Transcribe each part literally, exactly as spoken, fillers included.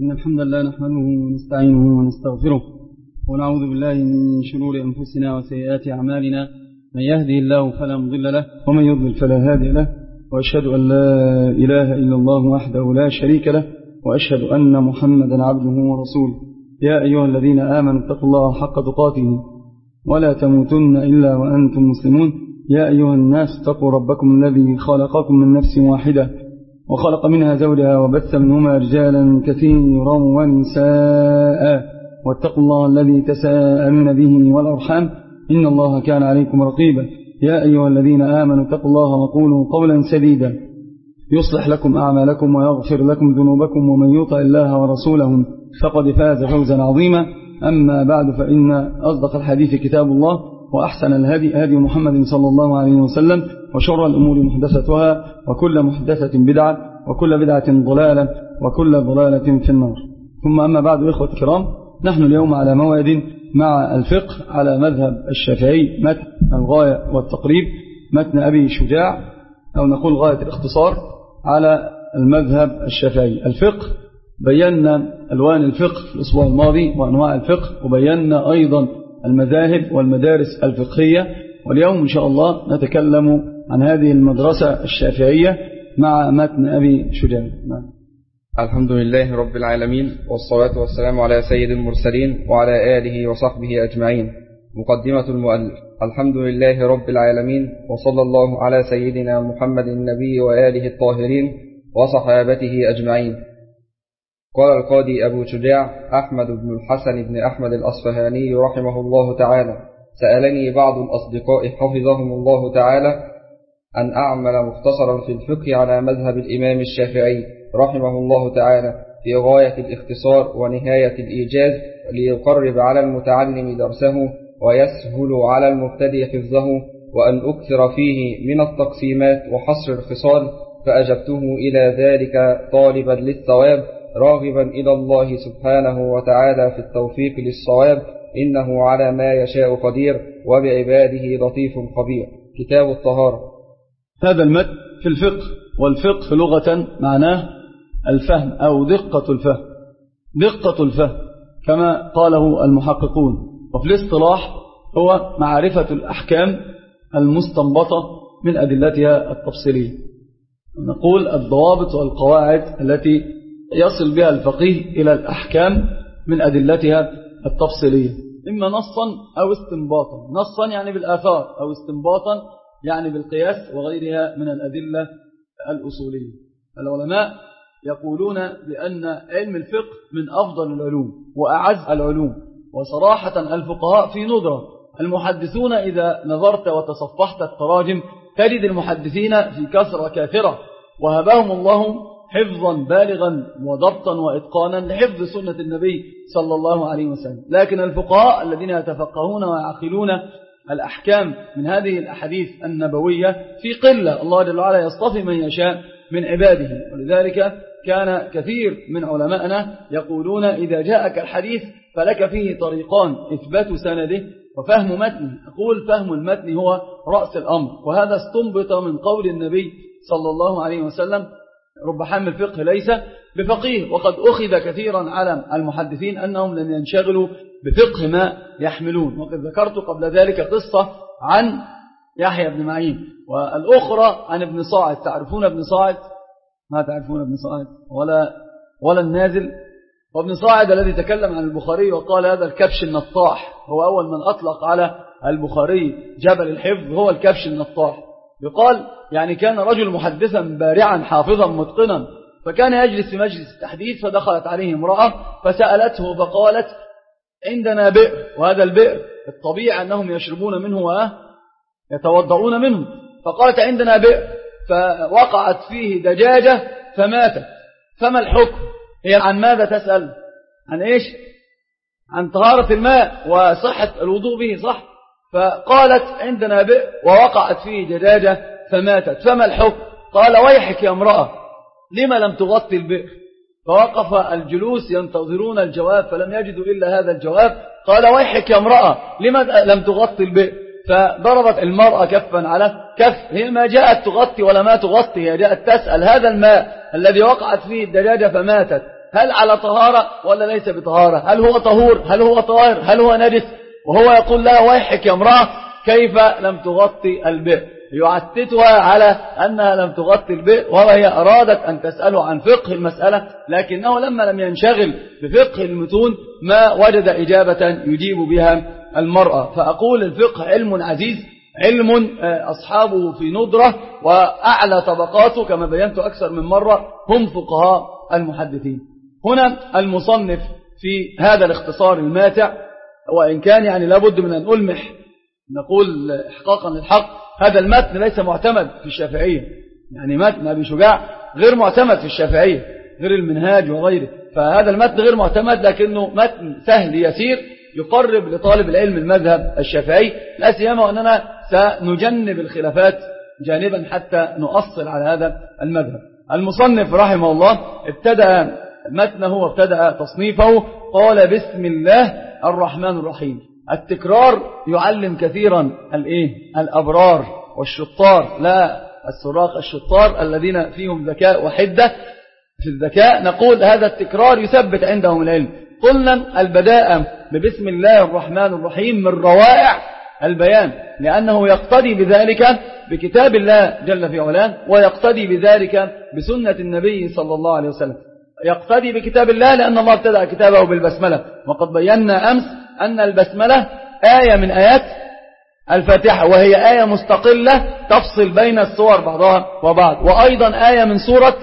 إن الحمد لله نحمده ونستعينه ونستغفره ونعوذ بالله من شرور أنفسنا وسيئات أعمالنا. من يهدي الله فلا مضل له ومن يضلل فلا هادي له، وأشهد أن لا إله إلا الله وحده لا شريك له، وأشهد أن محمدا عبده ورسوله. يا أيها الذين آمنوا اتقوا الله حق تقاته ولا تموتن إلا وأنتم مسلمون. يا أيها الناس اتقوا ربكم الذي خلقكم من نفس واحدة وخلق منها زوجها وبث منهما رجالا كثيرا ونساء، واتقوا الله الذي تساءلون به والأرحام إن الله كان عليكم رقيبا. يا أيها الذين آمنوا اتقوا الله وقولوا قولا سديدا يصلح لكم أعمالكم ويغفر لكم ذنوبكم، ومن يطع الله ورسوله فقد فاز فوزا عظيما. أما بعد، فإن أصدق الحديث كتاب الله، وأحسن الهدي هدي محمد صلى الله عليه وسلم، وشر الأمور محدثتها، وكل محدثة بدعة، وكل بدعة ضلالة، وكل ضلالة في النار. ثم أما بعد، إخوة الكرام، نحن اليوم على موعد مع الفقه على مذهب الشافعي، متن الغاية والتقريب، متن أبي شجاع، أو نقول غاية الاختصار على المذهب الشافعي. الفقه بينا ألوان الفقه في الأسبوع الماضي وأنواع الفقه، وبينا أيضا المذاهب والمدارس الفقهية، واليوم إن شاء الله نتكلم عن هذه المدرسة الشافعية مع متن أبي شجاع. الحمد لله رب العالمين، والصلاة والسلام على سيد المرسلين وعلى آله وصحبه أجمعين. مقدمة المؤلف: الحمد لله رب العالمين، وصلى الله على سيدنا محمد النبي وآله الطاهرين وصحابته أجمعين. قال القاضي أبو شجاع أحمد بن الحسن بن أحمد الأصفهاني رحمه الله تعالى: سألني بعض الأصدقاء حفظهم الله تعالى أن أعمل مختصرا في الفقه على مذهب الإمام الشافعي رحمه الله تعالى في غاية الاختصار ونهاية الإيجاز، ليقرب على المتعلم درسه ويسهل على المبتدئ حفظه، وأن أكثر فيه من التقسيمات وحصر الخصال، فأجبته إلى ذلك طالبا للثواب، راغبا إلى الله سبحانه وتعالى في التوفيق للصواب، إنه على ما يشاء قدير، وبعباده لطيف خبير. كتاب الطهارة. هذا المتن في الفقه، والفقه لغة معناه الفهم أو دقة الفهم، دقة الفهم كما قاله المحققون. وفي الاصطلاح هو معرفة الأحكام المستنبطة من أدلتها التفصيلية، نقول الضوابط والقواعد التي يصل بها الفقيه إلى الأحكام من أدلتها التفصيلية، إما نصا أو استنباطا. نصا يعني بالآثار، أو استنباطا يعني بالقياس وغيرها من الأدلة الأصولية. العلماء يقولون بأن علم الفقه من أفضل العلوم وأعز العلوم، وصراحة الفقهاء في ندرة. المحدثون إذا نظرت وتصفحت التراجم تجد المحدثين في كثرة كاثرة، وهبهم الله حفظا بالغا وضبطا وإتقانا لحفظ سنة النبي صلى الله عليه وسلم. لكن الفقهاء الذين يتفقهون ويعقلون الأحكام من هذه الأحاديث النبوية في قلة. الله جل وعلا يصطفي من يشاء من عباده، ولذلك كان كثير من علمائنا يقولون إذا جاءك الحديث فلك فيه طريقان: إثبات سنده وفهم متنه. أقول فهم المتن هو رأس الأمر، وهذا استنبط من قول النبي صلى الله عليه وسلم: رب حامل الفقه ليس بفقيه. وقد أخذ كثيرا على المحدثين أنهم لم ينشغلوا بفقه ما يحملون. وقد ذكرت قبل ذلك قصة عن يحيى بن معين، والأخرى عن ابن صاعد. تعرفون ابن صاعد؟ ما تعرفون ابن صاعد ولا ولا النازل. وابن صاعد الذي تكلم عن البخاري وقال هذا الكبش النطاح، هو أول من أطلق على البخاري جبل الحفظ، هو الكبش النطاح. يقال يعني كان رجل محدثا بارعا حافظا متقنا، فكان يجلس في مجلس التحديث، فدخلت عليه امرأة فسألته فقالت: عندنا بئر، وهذا البئر الطبيعي أنهم يشربون منه ويتوضعون منه. فقالت: عندنا بئر، فوقعت فيه دجاجة فماتت، فما الحكم؟ هي عن ماذا تسأل؟ عن إيش؟ عن طهارة الماء وصحة الوضوء به، صح؟ فقالت: عندنا بئر ووقعت فيه دجاجة فماتت، فما الحكم؟ قال: ويحك يا امرأة، لما لم تغطي البئر؟ فوقف الجلوس ينتظرون الجواب فلم يجدوا إلا هذا الجواب. قال: ويحك يا امرأة، لما لم تغطي البئر؟ فضربت المرأة كفا على كف. هي ما جاءت تغطي ولا ما تغطي، هي جاءت تسأل: هذا الماء الذي وقعت فيه الدجاجة فماتت هل على طهارة ولا ليس بطهارة؟ هل هو طهور؟ هل هو طاهر؟ هل هو نجس؟ وهو يقول لها ويحك يا امرأة كيف لم تغطي البئر، يعتتها على أنها لم تغطي البئر، وهي أرادت أن تسأله عن فقه المسألة، لكنه لما لم ينشغل بفقه المتون ما وجد إجابة يجيب بها المرأة. فأقول الفقه علم عزيز، علم أصحابه في ندرة، وأعلى طبقاته كما بينت أكثر من مرة هم فقهاء المحدثين. هنا المصنف في هذا الاختصار الماتع، وإن كان يعني لابد من أن ألمح نقول إحقاقا للحق هذا المتن ليس معتمد في الشافعية، يعني متن أبي شجاع غير معتمد في الشافعية غير المنهاج وغيره، فهذا المتن غير معتمد، لكنه متن سهل يسير يقرب لطالب العلم المذهب الشافعي، لا سيما أننا سنجنب الخلافات جانبا حتى نؤصل على هذا المذهب. المصنف رحمه الله ابتدأ متنه وابتدأ تصنيفه قال بسم الله الرحمن الرحيم. التكرار يعلم كثيرا الايه الأبرار والشطار، لا السراق الشطار الذين فيهم ذكاء وحدة في الذكاء، نقول هذا التكرار يثبت عندهم العلم. قلنا البداءة ببسم الله الرحمن الرحيم من روائع البيان، لأنه يقتدي بذلك بكتاب الله جل في علاه، ويقتدي بذلك بسنة النبي صلى الله عليه وسلم. يقتدي بكتاب الله لأن الله ابتدأ كتابه بالبسملة، وقد بينا أمس أن البسملة آية من آيات الفاتحة، وهي آية مستقلة تفصل بين السور بعضها وبعض، وأيضا آية من سورة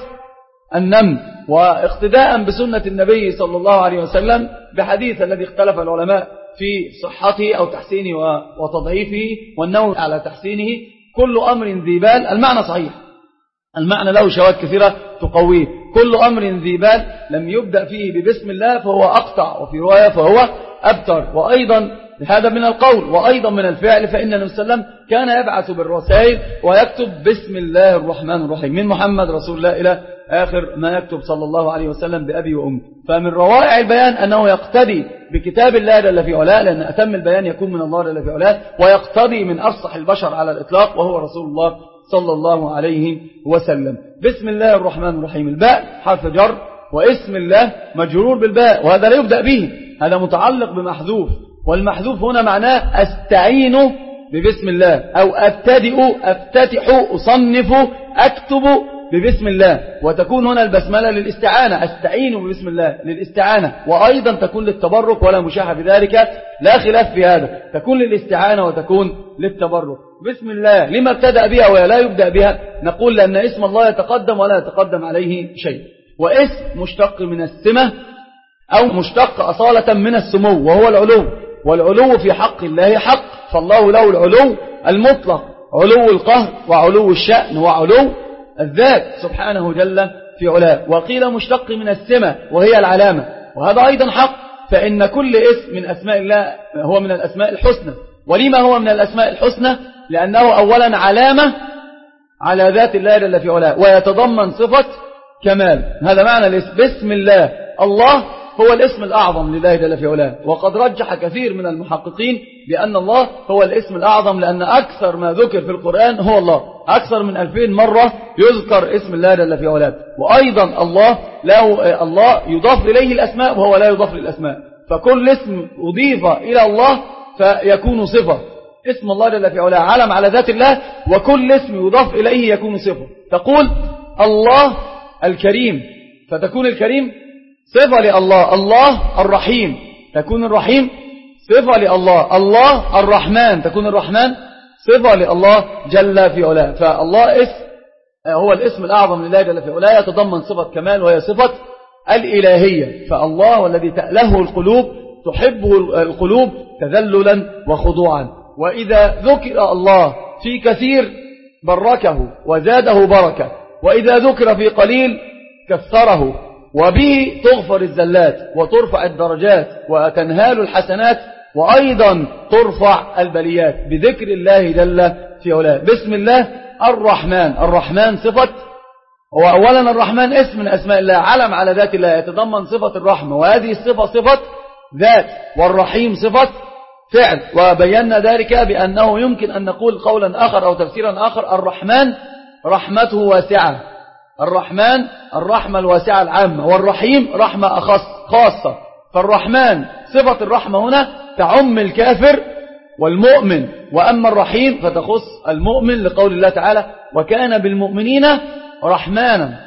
النمل، واقتداء بسنة النبي صلى الله عليه وسلم بحديث الذي اختلف العلماء في صحته أو تحسينه وتضعيفه والنوم على تحسينه. كل أمر ذي بال، المعنى صحيح، المعنى له شواهد كثيرة تقويه. كل أمر ذي بال لم يبدأ فيه ببسم الله فهو أقطع، وفي رواية فهو أبتر. وأيضا هذا من القول وأيضا من الفعل، فإن النبي صلى الله عليه وسلم كان يبعث بالرسائل ويكتب بسم الله الرحمن الرحيم من محمد رسول الله إلى آخر ما يكتب صلى الله عليه وسلم بأبي وأمي. فمن روائع البيان أنه يقتدي بكتاب الله جل في علاه، لأن أتم البيان يكون من الله جل في علاه، ويقتدي من أفصح البشر على الإطلاق وهو رسول الله صلى الله عليه وسلم. بسم الله الرحمن الرحيم، الباء حرف جر، واسم الله مجرور بالباء، وهذا لا يبدأ به، هذا متعلق بمحذوف، والمحذوف هنا معناه أستعين ببسم الله، أو أبتدئ أفتتح أصنف أكتب ببسم الله، وتكون هنا البسملة للاستعانة، أستعين ببسم الله للاستعانة، وأيضا تكون للتبرك ولا مشاحة بذلك، لا خلاف في هذا، تكون للاستعانة وتكون للتبرك. بسم الله لما ابتدأ بها ولا يبدأ بها؟ نقول لأن اسم الله يتقدم ولا يتقدم عليه شيء، واسم مشتق من السمة أو مشتق أصالة من السمو وهو العلو، والعلو في حق الله حق، فالله له العلو المطلق، علو القهر وعلو الشأن وعلو الذات سبحانه جل في علاه. وقيل مشتق من السمة وهي العلامة، وهذا أيضا حق، فإن كل اسم من أسماء الله هو من الأسماء الحسنى. ولما هو من الأسماء الحسنى؟ لأنه أولا علامة على ذات الله جل في علاه، ويتضمن صفة كمال، هذا معنى الاسم. بسم الله، الله هو الاسم الأعظم لله جل في علاه، وقد رجح كثير من المحققين بأن الله هو الاسم الأعظم، لأن أكثر ما ذكر في القرآن هو الله، أكثر من ألفين مرة يذكر اسم الله جل في علاه. وأيضا الله له الله يضاف إليه الأسماء وهو لا يضاف للأسماء، فكل اسم أضيف إلى الله فيكون صفة. اسم الله جل في علاه علم على ذات الله، وكل اسم يضاف إليه يكون صفة. تقول الله الكريم فتكون الكريم صفة لله، الله الرحيم تكون الرحيم صفة لله، الله الرحمن تكون الرحمن صفة لله جل في علاه. فالله اسم هو الاسم الأعظم لله جل في علاه، يتضمن صفة كمال وهي صفة الإلهية. فالله والذي تأله القلوب تحبه القلوب تذللا وخضوعا، وإذا ذكر الله في كثير بركه وزاده بركة، وإذا ذكر في قليل كثره، وبه تغفر الزلات وترفع الدرجات وتنهال الحسنات، وأيضا ترفع البليات بذكر الله جل في علاه. بسم الله الرحمن، الرحمن صفة، وأولا الرحمن اسم من أسماء الله، علم على ذات الله، يتضمن صفة الرحمة، وهذه الصفة صفة ذات، والرحيم صفة فعل. وبينا ذلك بأنه يمكن أن نقول قولا آخر أو تفسيرا آخر، الرحمن رحمته واسعة، الرحمن الرحمة الواسعة العامة، والرحيم رحمة أخص خاصة. فالرحمن صفة الرحمة هنا تعم الكافر والمؤمن، وأما الرحيم فتخص المؤمن لقول الله تعالى وكان بالمؤمنين رحمانا.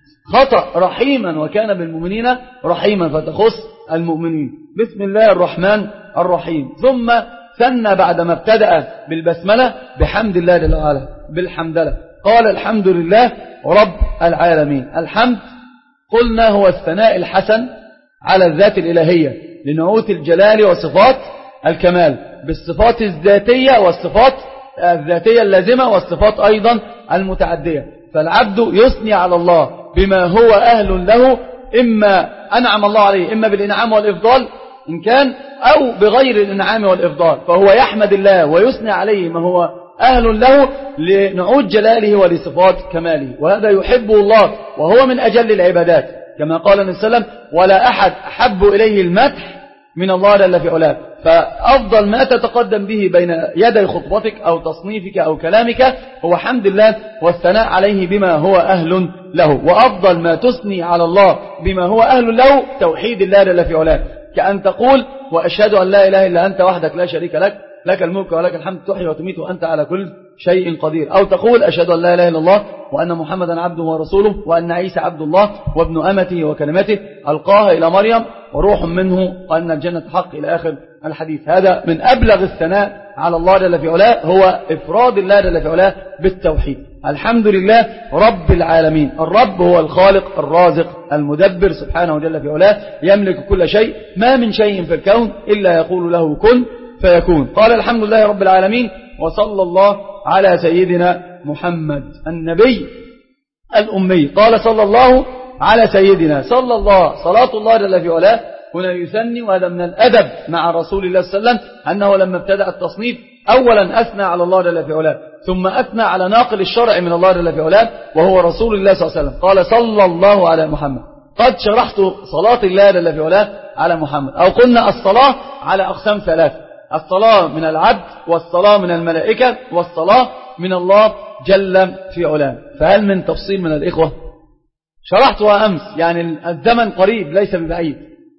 خطأ رحيما، وكان بالمؤمنين رحيما فتخص المؤمنين. بسم الله الرحمن الرحيم. ثم ثنى بعدما ابتدأ بالبسملة بحمد الله جل وعلا بالحمدلة، قال الحمد لله رب العالمين. الحمد قلنا هو الثناء الحسن على الذات الإلهية لنعوت الجلال وصفات الكمال، بالصفات الذاتية والصفات الذاتية اللازمة والصفات أيضا المتعدية. فالعبد يثني على الله بما هو أهل له، إما أنعم الله عليه إما بالإنعام والإفضال إن كان، أو بغير الإنعام والإفضال، فهو يحمد الله ويثني عليه ما هو أهل له لنعود جلاله ولصفات كماله، وهذا يحبه الله وهو من أجل العبادات، كما قال النبي صلى الله عليه وسلم ولا أحد أحب إليه المدح من الله جل في علاه. فأفضل ما تتقدم به بين يدي خطبتك أو تصنيفك أو كلامك هو حمد الله والثناء عليه بما هو أهل له، وأفضل ما تثني على الله بما هو أهل له توحيد الله جل في علاه، كأن تقول وأشهد أن لا إله إلا أنت وحدك لا شريك لك لك الملك ولك الحمد تحيي وتميت وأنت على كل شيء قدير. أو تقول أشهد أن لا إله إلا الله وأن محمدا عبده ورسوله وأن عيسى عبد الله وابن أمته وكلمته ألقاها إلى مريم وروح منه وأن الجنة حق إلى آخر الحديث. هذا من أبلغ الثناء على الله جل في علاه، هو إفراد الله جل في علاه بالتوحيد. الحمد لله رب العالمين. الرب هو الخالق الرازق المدبر سبحانه وجل في علاه، يملك كل شيء، ما من شيء في الكون إلا يقول له كن فيكون. قال الحمد لله رب العالمين، وصلى الله على سيدنا محمد النبي الأمي. قال صلى الله على سيدنا، صلى الله صلاة الله جل في علاه هنا يثني، وهذا من الأدب مع رسول الله صلى الله عليه وسلم أنه لما ابتدأ التصنيف أولا أثنى على الله جل في علاه، ثم أثنى على ناقل الشرع من الله جل في علاه وهو رسول الله صلى الله عليه وسلم. قال صلى الله على محمد. قد شرحت صلاة الله جل في علاه على محمد، أو قلنا الصلاة على أقسام ثلاثة: الصلاة من العبد، والصلاة من الملائكة، والصلاة من الله جل في علاه. فهل من تفصيل من الإخوة؟ شرحتها أمس، يعني الزمن قريب ليس ببعيد.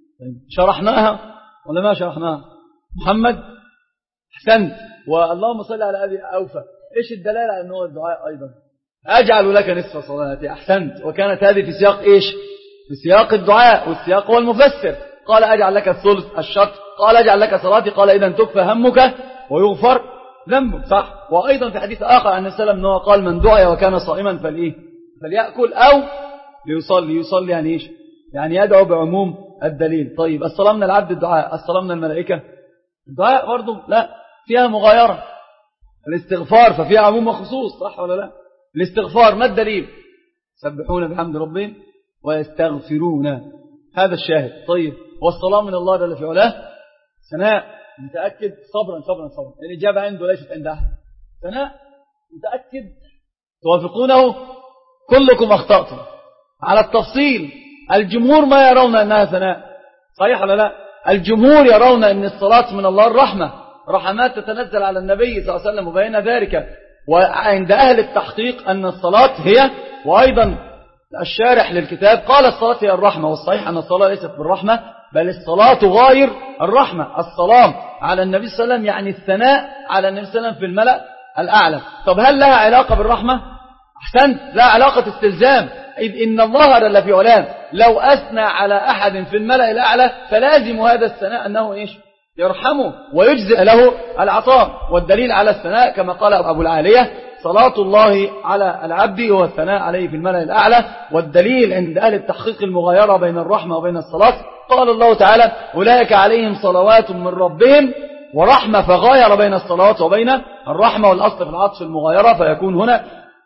شرحناها ولا ما شرحناها؟ محمد أحسنت. واللهم صل على أبي أوفى. إيش الدلالة على أنه الدعاء أيضا؟ أجعل لك نصف صلاتي. أحسنت. وكانت هذه في سياق إيش؟ في سياق الدعاء، والسياق هو المفسر. قال أجعل لك الثلث الشطر، قال أجعل لك صلاتي، قال إذا تكفى همك ويغفر ذنبك. صح. وأيضا في حديث آخر عن السلام أنه قال من دعي وكان صائما فلإيه؟ فليأكل أو ليصلي. يصلي يعني إيش؟ يعني يدعو بعموم الدليل. طيب الصلاة من العبد الدعاء، الصلاة من الملائكة الدعاء برضو لا، فيها مغايرة. الاستغفار ففيها عموم وخصوص، صح ولا لا؟ الاستغفار ما الدليل؟ سبحون بحمد ربهم ويستغفرون، هذا الشاهد. طيب والصلاة من الله جل في علاه ثناء متأكد. صبرا صبرا صبرا، الإجابة عنده ليست عند أحد. ثناء متأكد توافقونه. كلكم أخطأتم على التفصيل. الجمهور ما يرون أنها ثناء، صحيح ولا لا؟ الجمهور يرون أن الصلاة من الله الرحمة، رحمات تتنزل على النبي صلى الله عليه وسلم وبين ذلك. وعند أهل التحقيق أن الصلاة هي، وأيضا الشارح للكتاب قال الصلاة هي الرحمة، والصحيح أن الصلاة ليست بالرحمة بل الصلاة غاير الرحمة. الصلاة على النبي صلى الله عليه وسلم يعني الثناء على النبي صلى الله عليه وسلم في الملأ الأعلى. طب هل لها علاقة بالرحمة؟ أحسنت، لا علاقة استلزام. إذ إن الله جل في علاه لو أثنى على أحد في الملأ الأعلى فلازم هذا الثناء أنه إيش؟ يرحمه ويجزئ له العطاء. والدليل على الثناء كما قال أبو العالية صلاة الله على العبد هو الثناء عليه في الملأ الأعلى. والدليل عند أهل التحقيق المغايرة بين الرحمة وبين الصلاة، قال الله تعالى أولئك عليهم صلوات من ربهم ورحمة، فغاير بين الصلوات وبين الرحمة، والأصل في العطف المغايرة، فيكون هنا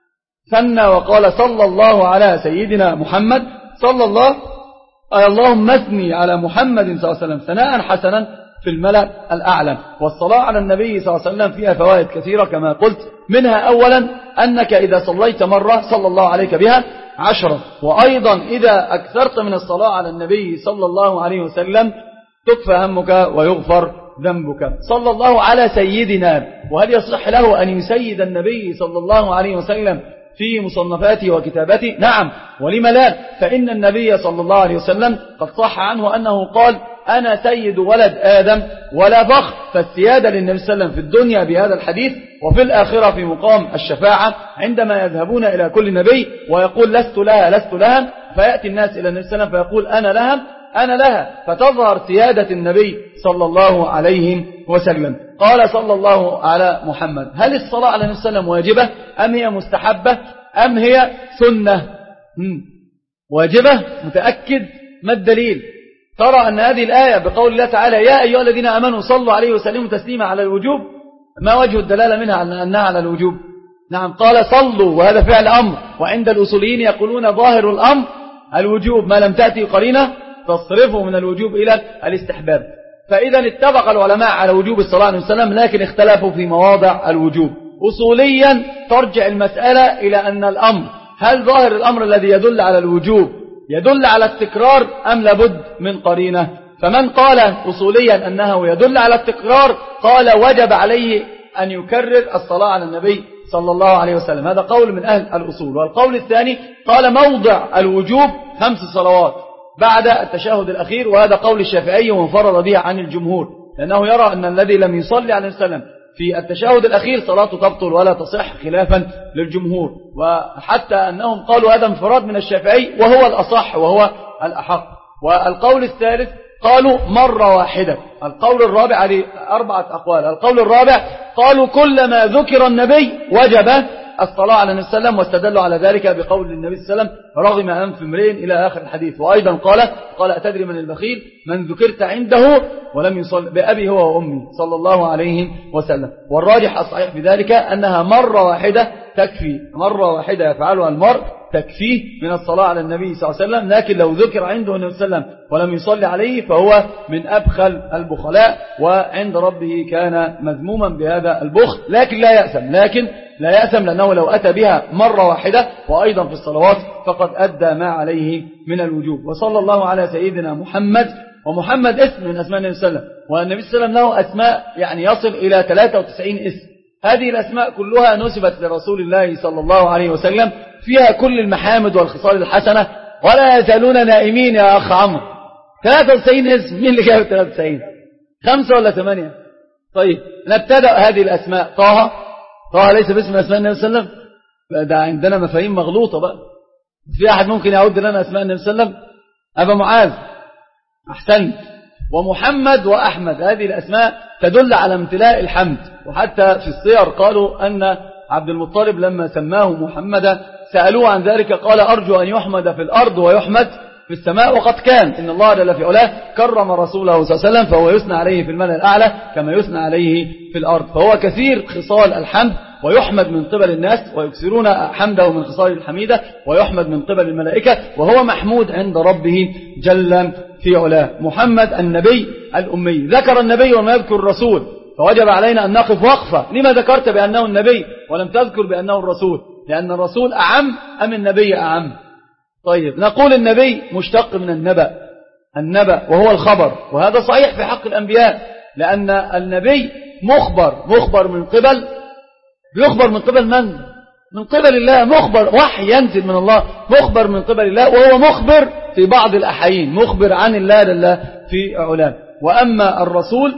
ثنى وقال صلى الله على سيدنا محمد. صلى الله أي اللهم اثني على محمد صلى الله عليه وسلم ثناء حسنا في الملأ الأعلى. والصلاة على النبي صلى الله عليه وسلم فيها فوائد كثيرة كما قلت، منها أولا أنك إذا صليت مرة صلى الله عليك بها عشرة، وأيضا إذا أكثرت من الصلاة على النبي صلى الله عليه وسلم تكفى همك ويغفر ذنبك. صلى الله على سيدنا، وهل يصح له أن يسيد النبي صلى الله عليه وسلم في مصنفاته وكتاباته؟ نعم، ولم لا؟ فإن النبي صلى الله عليه وسلم قد صح عنه أنه قال: أنا سيد ولد آدم ولا فخر. فالسيادة للنبي صلى الله عليه وسلم في الدنيا بهذا الحديث، وفي الآخرة في مقام الشفاعة عندما يذهبون إلى كل نبي ويقول: لست لها لست لها، فيأتي الناس إلى النبي صلى الله عليه وسلم فيقول: أنا لها أنا لها، فتظهر سيادة النبي صلى الله عليه وسلم. قال صلى الله على محمد: هل الصلاة على النبي صلى الله عليه وسلم واجبة أم هي مستحبة أم هي سنة؟ واجبة. متأكد؟ ما الدليل؟ ترى أن هذه الآية بقول الله تعالى: يا أيها الذين آمنوا صلوا عليه وسلموا تسليما على الوجوب، ما وجه الدلالة منها على أنها على الوجوب؟ نعم، قال صلوا وهذا فعل أمر، وعند الأصوليين يقولون ظاهر الأمر الوجوب ما لم تأتي قرينة تصرفه من الوجوب إلى الاستحباب. فإذا اتفق العلماء على وجوب الصلاة عليه وسلم، لكن اختلفوا في مواضع الوجوب. أصوليا ترجع المسألة إلى أن الأمر، هل ظاهر الأمر الذي يدل على الوجوب يدل على التكرار أم لابد من قرينة؟ فمن قال أصوليا أنه يدل على التكرار قال وجب عليه أن يكرر الصلاة على النبي صلى الله عليه وسلم، هذا قول من أهل الأصول. والقول الثاني قال موضع الوجوب خمس صلوات بعد التشهد الأخير، وهذا قول الشافعي وانفرد به عن الجمهور، لأنه يرى أن الذي لم يصلي عليه وسلم في التشهد الأخير صلاته تبطل ولا تصح خلافا للجمهور، وحتى أنهم قالوا هذا انفراد من الشافعي وهو الأصح وهو الأحق. والقول الثالث قالوا مرة واحدة. القول الرابع عليه أربعة أقوال. القول الرابع قالوا كلما ذكر النبي وجب الصلاة على النبي صلى الله عليه وسلم، واستدلوا على ذلك بقول النبي صلى الله عليه وسلم: رغم أنف امرئ إلى آخر الحديث. وأيضا قال قال أتدري من البخيل؟ من ذكرت عنده ولم يصل بأبي هو وأمي صلى الله عليه وسلم. والراجح الصحيح في ذلك أنها مرة واحدة تكفي، مرة واحدة يفعلها المرء تكفيه من الصلاة على النبي صلى الله عليه وسلم. لكن لو ذكر عنده النبي صلى الله عليه وسلم ولم يصلي عليه فهو من أبخل البخلاء، وعند ربه كان مذموما بهذا البخل، لكن لا يأثم لكن لا يأثم لأنه لو أتى بها مرة واحدة وأيضا في الصلوات فقد أدى ما عليه من الوجوب. وصلى الله على سيدنا محمد. ومحمد اسم من أسماء النبي صلى الله عليه وسلم، والنبي صلى الله عليه وسلم له أسماء يعني يصل إلى ثلاثة وتسعين اسم. هذه الأسماء كلها نسبت لرسول الله صلى الله عليه وسلم، فيها كل المحامد والخصال الحسنة، ولا يزالون نائمين يا أخ عمرو. ثلاثة وتسعين اسم، مين اللي جاب ثلاثة وتسعين؟ خمسة ولا ثمانية؟ طيب نبتدأ هذه الأسماء. طه، طه ليس باسم أسماء النبي صلى الله عليه وسلم، ده عندنا مفاهيم مغلوطة بقى. في أحد ممكن يعود لنا أسماء النبي صلى الله عليه وسلم؟ أبا معاذ، أحسنت. ومحمد وأحمد، هذه الأسماء تدل على امتلاء الحمد. وحتى في السير قالوا أن عبد المطلب لما سماه محمدا سألوه عن ذلك قال: أرجو أن يحمد في الأرض ويحمد في السماء. وقد كان إن الله جل في علاه كرم رسوله صلى الله عليه وسلم، فهو يثنى عليه في الملأ الأعلى كما يثنى عليه في الأرض. فهو كثير خصال الحمد، ويحمد من قبل الناس ويكثرون حمده من خصال الحميدة، ويحمد من قبل الملائكة، وهو محمود عند ربه جل في علاه. محمد النبي الأمي. ذكر النبي وما يذكر الرسول، فوجب علينا أن نقف وقفة. لما ذكرت بأنه النبي ولم تذكر بأنه الرسول؟ لأن الرسول أعم أم النبي أعم؟ طيب نقول النبي مشتق من النبأ، النبأ وهو الخبر، وهذا صحيح في حق الأنبياء، لأن النبي مخبر، مخبر من قبل بيخبر من قبل من؟ من قبل الله، مخبر وحي ينزل من الله، مخبر من قبل الله، وهو مخبر في بعض الأحيين، مخبر عن الله لله في علاه. وأما الرسول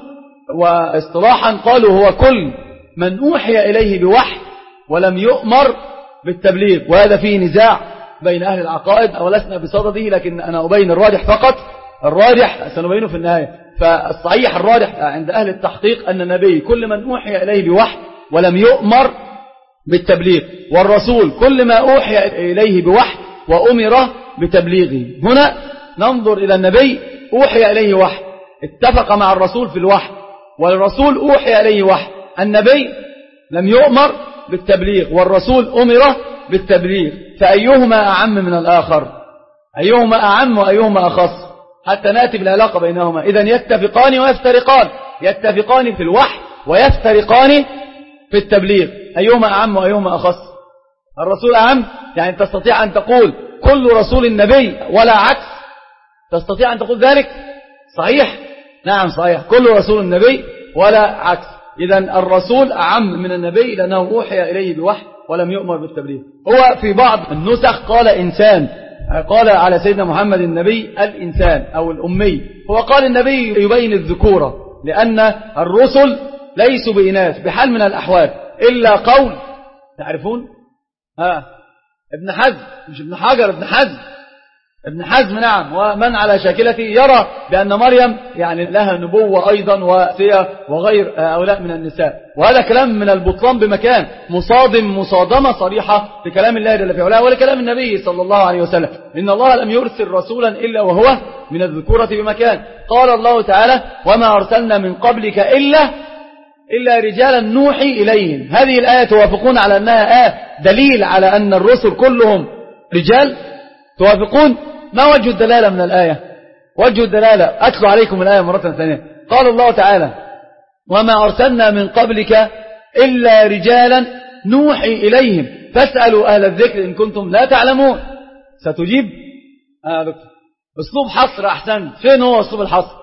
واصطلاحا قالوا هو كل من أوحي إليه بوحي ولم يؤمر بالتبليغ، وهذا فيه نزاع بين أهل العقائد، أو لسنا بصدده، لكن أنا أبين الراجح فقط، الراجح سنبينه في النهاية. فالصحيح الراجح عند أهل التحقيق أن النبي كل من أوحي إليه بوحي ولم يؤمر بالتبليغ، والرسول كل ما أوحي إليه بوحي وأمر بتبليغه. هنا ننظر إلى النبي أوحي إليه وحي، اتفق مع الرسول في الوحي، والرسول أوحي إليه وحي. النبي لم يؤمر بالتبليغ والرسول أمر بالتبليغ، فأيهما أعم من الآخر؟ أيهما أعم وأيهما أخص؟ حتى نأتي بالعلاقة بينهما. إذن يتفقان ويفترقان، يتفقان في الوحي ويفترقان في التبليغ. أيهما أعم وأيهما أخص؟ الرسول أعم، يعني تستطيع أن تقول كل رسول النبي ولا عكس؟ تستطيع أن تقول ذلك؟ صحيح؟ نعم صحيح، كل رسول النبي ولا عكس. إذن الرسول أعم من النبي لأنه أوحي إليه بوحي ولم يؤمر بالتبرير. هو في بعض النسخ قال إنسان، قال على سيدنا محمد النبي الإنسان أو الأمي. هو قال النبي يبين الذكورة، لأن الرسل ليسوا بإناث بحال من الأحوال إلا قول تعرفون ها ابن حزم، مش ابن حجر، ابن حزم ابن حزم نعم، ومن على شاكلته يرى بأن مريم يعني لها نبوة أيضا وسيا وغير هؤلاء من النساء. وهذا كلام من البطلان بمكان، مصادم مصادمة صريحة لكلام الله جل في علاه ولكلام النبي صلى الله عليه وسلم. إن الله لم يرسل رسولا إلا وهو من الذكورة بمكان. قال الله تعالى وما أرسلنا من قبلك إلا إلا رجالا نوحي إليهم. هذه الآية توافقون على أنها آية دليل على أن الرسل كلهم رجال؟ توافقون؟ ما وجه الدلالة من الآية؟ وجه الدلالة أتلو عليكم الآية مرة ثانية. قال الله تعالى وما أرسلنا من قبلك إلا رجالا نوحي إليهم فاسألوا أهل الذكر إن كنتم لا تعلمون. ستجيب آه دكتور أسلوب حصر أحسن. فين هو أسلوب الحصر؟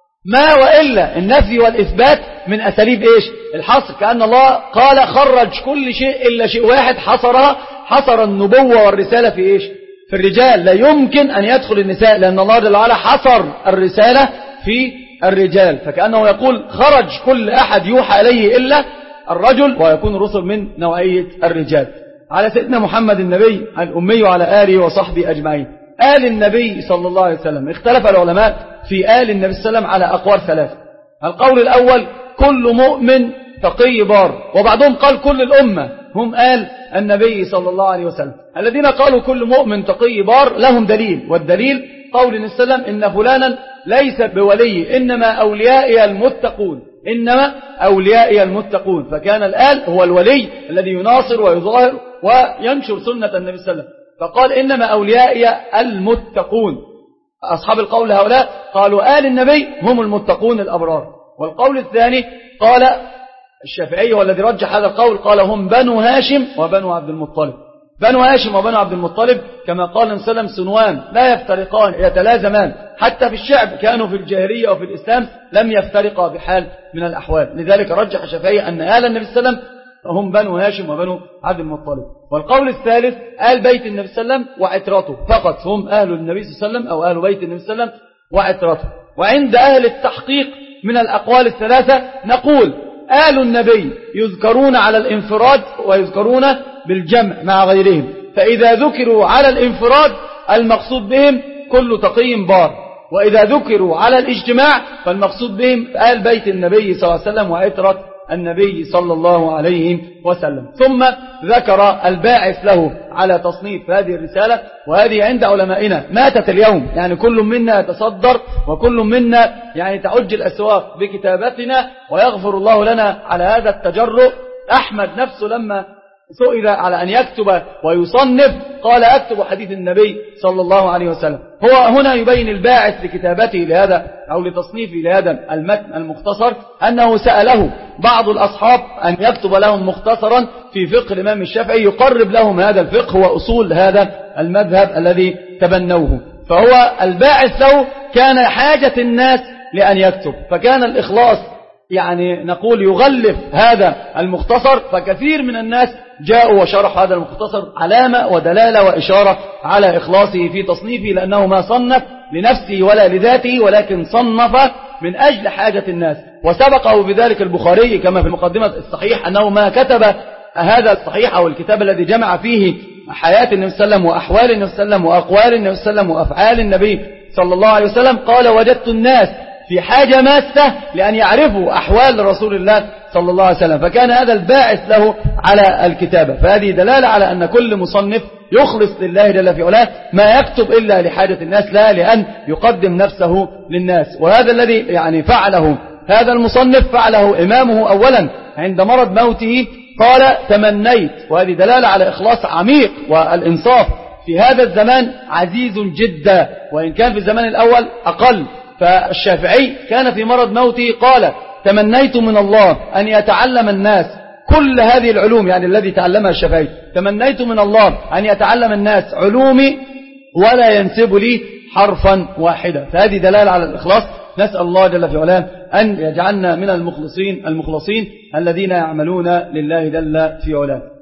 ما وإلا النفي والإثبات من أساليب إيش الحصر، كأن الله قال خرج كل شيء إلا شيء واحد حصرها، حصر النبوة والرسالة في إيش في الرجال. لا يمكن أن يدخل النساء لأن الله جل وعلا حصر الرسالة في الرجال، فكأنه يقول خرج كل أحد يوحى إليه إلا الرجل، ويكون الرسل من نوعية الرجال. على سيدنا محمد النبي الأمي وعلى آله وصحبه أجمعين. آل النبي صلى الله عليه وسلم اختلف العلماء في آل النبي صلى الله عليه وسلم على أقوال ثلاثة. القول الأول كل مؤمن تقي بار، وبعضهم قال كل الأمة هم آل النبي صلى الله عليه وسلم. الذين قالوا كل مؤمن تقي بار لهم دليل، والدليل قول النبي صلى الله عليه وسلم إن فلانا ليس بولي إنما أوليائي المتقون، إنما أوليائي المتقون. فكان الآل هو الولي الذي يناصر ويظاهر وينشر سنة النبي صلى الله عليه وسلم، فقال إنما أوليائي المتقون. أصحاب القول هؤلاء قالوا آل النبي هم المتقون الأبرار. والقول الثاني قال الشافعي والذي رجح هذا القول قال هم بنو هاشم وبنو عبد المطلب. بنو هاشم وبنو عبد المطلب كما قال النبي صلى الله عليه وسلم سنوان لا يفترقان يتلازمان، حتى في الشعب كانوا في الجاهلية وفي الإسلام لم يفترقا بحال من الأحوال. لذلك رجح الشافعي أن آل النبي صلى الله عليه وسلم هم بنو هاشم وبنو عبد المطلب. والقول الثالث آل بيت النبي صلى الله عليه وسلم وعترته فقط، هم أهل النبي صلى الله عليه وسلم أو أهل بيت النبي صلى الله عليه وسلم وعترته. وعند أهل التحقيق من الأقوال الثلاثة نقول آل النبي يذكرون على الانفراد ويذكرون بالجمع مع غيرهم، فإذا ذكروا على الانفراد المقصود بهم كل تقي بار، وإذا ذكروا على الاجتماع فالمقصود بهم آل بيت النبي صلى الله عليه وسلم وعترة النبي صلى الله عليه وسلم. ثم ذكر الباعث له على تصنيف هذه الرسالة، وهذه عند علمائنا ماتت اليوم، يعني كل منا يتصدر وكل منا يعني تعج الأسواق بكتابتنا، ويغفر الله لنا على هذا التجرؤ. أحمد نفسه لما سئل على أن يكتب ويصنف قال أكتب حديث النبي صلى الله عليه وسلم. هو هنا يبين الباعث لكتابته لهذا أو لتصنيفه لهذا المتن المختصر أنه سأله بعض الأصحاب أن يكتب لهم مختصرا في فقه الإمام الشافعي يقرب لهم هذا الفقه وأصول هذا المذهب الذي تبنوه. فهو الباعث له كان حاجة الناس لأن يكتب، فكان الإخلاص يعني نقول يغلف هذا المختصر، فكثير من الناس جاءوا وشرحوا هذا المختصر علامة ودلالة وإشارة على إخلاصه في تصنيفه، لأنه ما صنف لنفسه ولا لذاته ولكن صنف من أجل حاجة الناس. وسبقه بذلك البخاري كما في مقدمة الصحيح أنه ما كتب هذا الصحيح أو الكتاب الذي جمع فيه حياة النبي صلى الله عليه وسلم وأحوال النبي صلى الله عليه وسلم وأقوال النبي صلى الله عليه وسلم وأفعال النبي صلى الله عليه وسلم، قال وجدت الناس في حاجة ماسة لأن يعرفوا أحوال رسول الله صلى الله عليه وسلم، فكان هذا الباعث له على الكتابة. فهذه دلالة على أن كل مصنف يخلص لله جل في علاه ما يكتب إلا لحاجة الناس لا لأن يقدم نفسه للناس. وهذا الذي يعني فعله هذا المصنف فعله إمامه أولا عند مرض موته، قال تمنيت، وهذه دلالة على إخلاص عميق، والإنصاف في هذا الزمان عزيز جدا وإن كان في الزمان الأول أقل. فالشافعي كان في مرض موته قال تمنيت من الله أن يتعلم الناس كل هذه العلوم، يعني الذي تعلمها الشافعي، تمنيت من الله أن يتعلم الناس علومي ولا ينسب لي حرفا واحدا. فهذه دلالة على الإخلاص. نسأل الله جل في علاه أن يجعلنا من المخلصين المخلصين الذين يعملون لله جل في علاه.